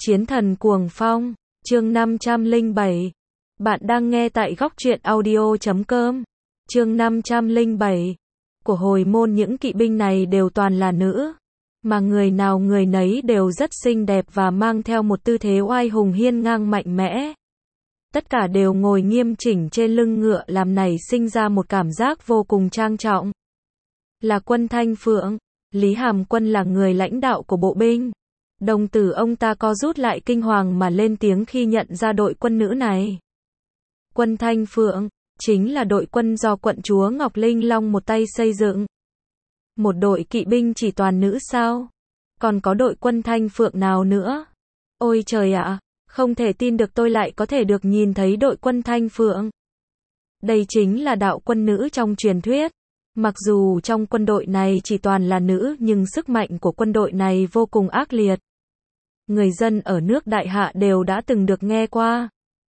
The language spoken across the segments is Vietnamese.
Chiến thần cuồng phong, chương 507. Bạn đang nghe tại góc truyện audio.com. Chương 507. Của hồi môn những kỵ binh này đều toàn là nữ, mà người nào người nấy đều rất xinh đẹp và mang theo một tư thế oai hùng hiên ngang mạnh mẽ. Tất cả đều ngồi nghiêm chỉnh trên lưng ngựa làm nảy sinh ra một cảm giác vô cùng trang trọng. Là quân Thanh Phượng, Lý Hàm Quân là người lãnh đạo của bộ binh. Đồng tử ông ta co rút lại kinh hoàng mà lên tiếng khi nhận ra đội quân nữ này. Quân Thanh Phượng, chính là đội quân do quận chúa Ngọc Linh Long một tay xây dựng. Một đội kỵ binh chỉ toàn nữ sao? Còn có đội quân Thanh Phượng nào nữa? Ôi trời ạ, không thể tin được tôi lại có thể được nhìn thấy đội quân Thanh Phượng. Đây chính là đạo quân nữ trong truyền thuyết. Mặc dù trong quân đội này chỉ toàn là nữ nhưng sức mạnh của quân đội này vô cùng ác liệt. Người dân ở nước Đại Hạ đều đã từng được nghe qua.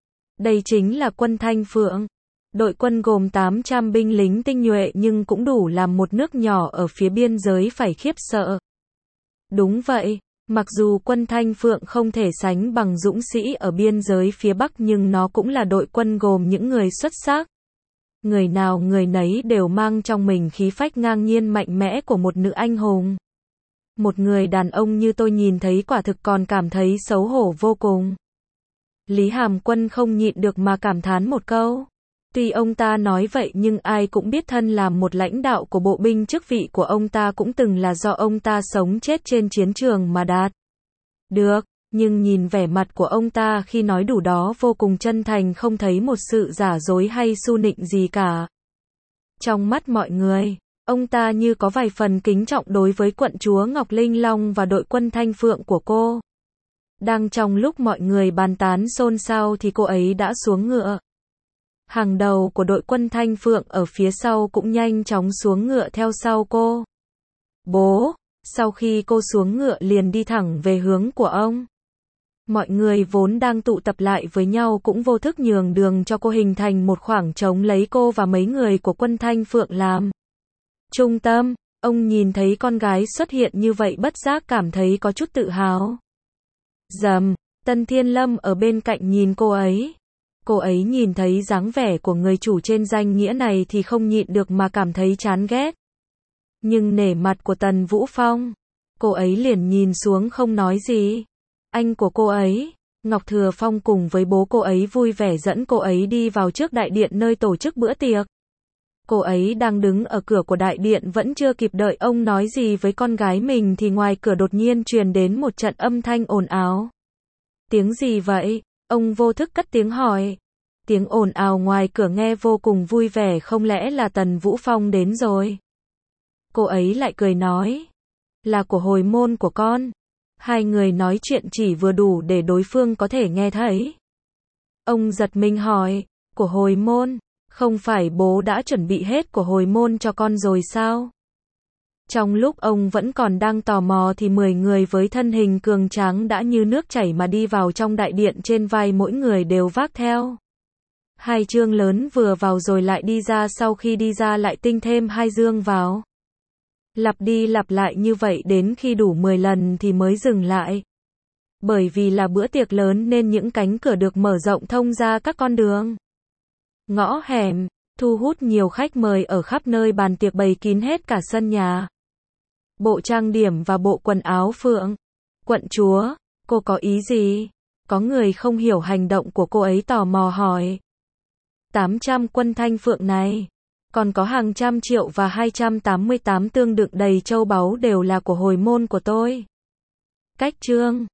Đây chính là quân Thanh Phượng. Đội quân gồm 800 binh lính tinh nhuệ nhưng cũng đủ làm một nước nhỏ ở phía biên giới phải khiếp sợ. Đúng vậy, mặc dù quân Thanh Phượng không thể sánh bằng dũng sĩ ở biên giới phía Bắc nhưng nó cũng là đội quân gồm những người xuất sắc. Người nào người nấy đều mang trong mình khí phách ngang nhiên mạnh mẽ của một nữ anh hùng. Một người đàn ông như tôi nhìn thấy quả thực còn cảm thấy xấu hổ vô cùng. Lý Hàm Quân không nhịn được mà cảm thán một câu. Tuy ông ta nói vậy nhưng ai cũng biết thân làm một lãnh đạo của bộ binh chức vị của ông ta cũng từng là do ông ta sống chết trên chiến trường mà đạt được. Nhưng nhìn vẻ mặt của ông ta khi nói đủ đó vô cùng chân thành, không thấy một sự giả dối hay su nịnh gì cả. Trong mắt mọi người, ông ta như có vài phần kính trọng đối với quận chúa Ngọc Linh Long và đội quân Thanh Phượng của cô. Đang trong lúc mọi người bàn tán xôn xao thì cô ấy đã xuống ngựa. Hàng đầu của đội quân Thanh Phượng ở phía sau cũng nhanh chóng xuống ngựa theo sau cô. Bố, sau khi cô xuống ngựa liền đi thẳng về hướng của ông. Mọi người vốn đang tụ tập lại với nhau cũng vô thức nhường đường cho cô, hình thành một khoảng trống lấy cô và mấy người của quân Thanh Phượng làm trung tâm. Ông nhìn thấy con gái xuất hiện như vậy bất giác cảm thấy có chút tự hào. Dầm, Tân Thiên Lâm ở bên cạnh nhìn cô ấy. Cô ấy nhìn thấy dáng vẻ của người chủ trên danh nghĩa này thì không nhịn được mà cảm thấy chán ghét. Nhưng nể mặt của Tần Vũ Phong, cô ấy liền nhìn xuống không nói gì. Anh của cô ấy, Ngọc Thừa Phong cùng với bố cô ấy vui vẻ dẫn cô ấy đi vào trước đại điện nơi tổ chức bữa tiệc. Cô ấy đang đứng ở cửa của đại điện vẫn chưa kịp đợi ông nói gì với con gái mình thì ngoài cửa đột nhiên truyền đến một trận âm thanh ồn ào. Tiếng gì vậy? Ông vô thức cất tiếng hỏi. Tiếng ồn ào ngoài cửa nghe vô cùng vui vẻ, không lẽ là Tần Vũ Phong đến rồi? Cô ấy lại cười nói. Là của hồi môn của con. Hai người nói chuyện chỉ vừa đủ để đối phương có thể nghe thấy. Ông giật mình hỏi, của hồi môn, không phải bố đã chuẩn bị hết của hồi môn cho con rồi sao? Trong lúc ông vẫn còn đang tò mò thì 10 người với thân hình cường tráng đã như nước chảy mà đi vào trong đại điện, trên vai mỗi người đều vác theo hai chương lớn vừa vào rồi lại đi ra, sau khi đi ra lại tinh thêm hai dương vào. Lặp đi lặp lại như vậy đến khi đủ 10 lần thì mới dừng lại. Bởi vì là bữa tiệc lớn nên những cánh cửa được mở rộng thông ra các con đường, ngõ hẻm, thu hút nhiều khách mời ở khắp nơi, bàn tiệc bày kín hết cả sân nhà. Bộ trang điểm và bộ quần áo Phượng. Quận chúa, cô có ý gì? Có người không hiểu hành động của cô ấy tò mò hỏi. 800 quân Thanh Phượng này, còn có hàng trăm triệu và 288 tương đựng đầy châu báu đều là của hồi môn của tôi. Cách chương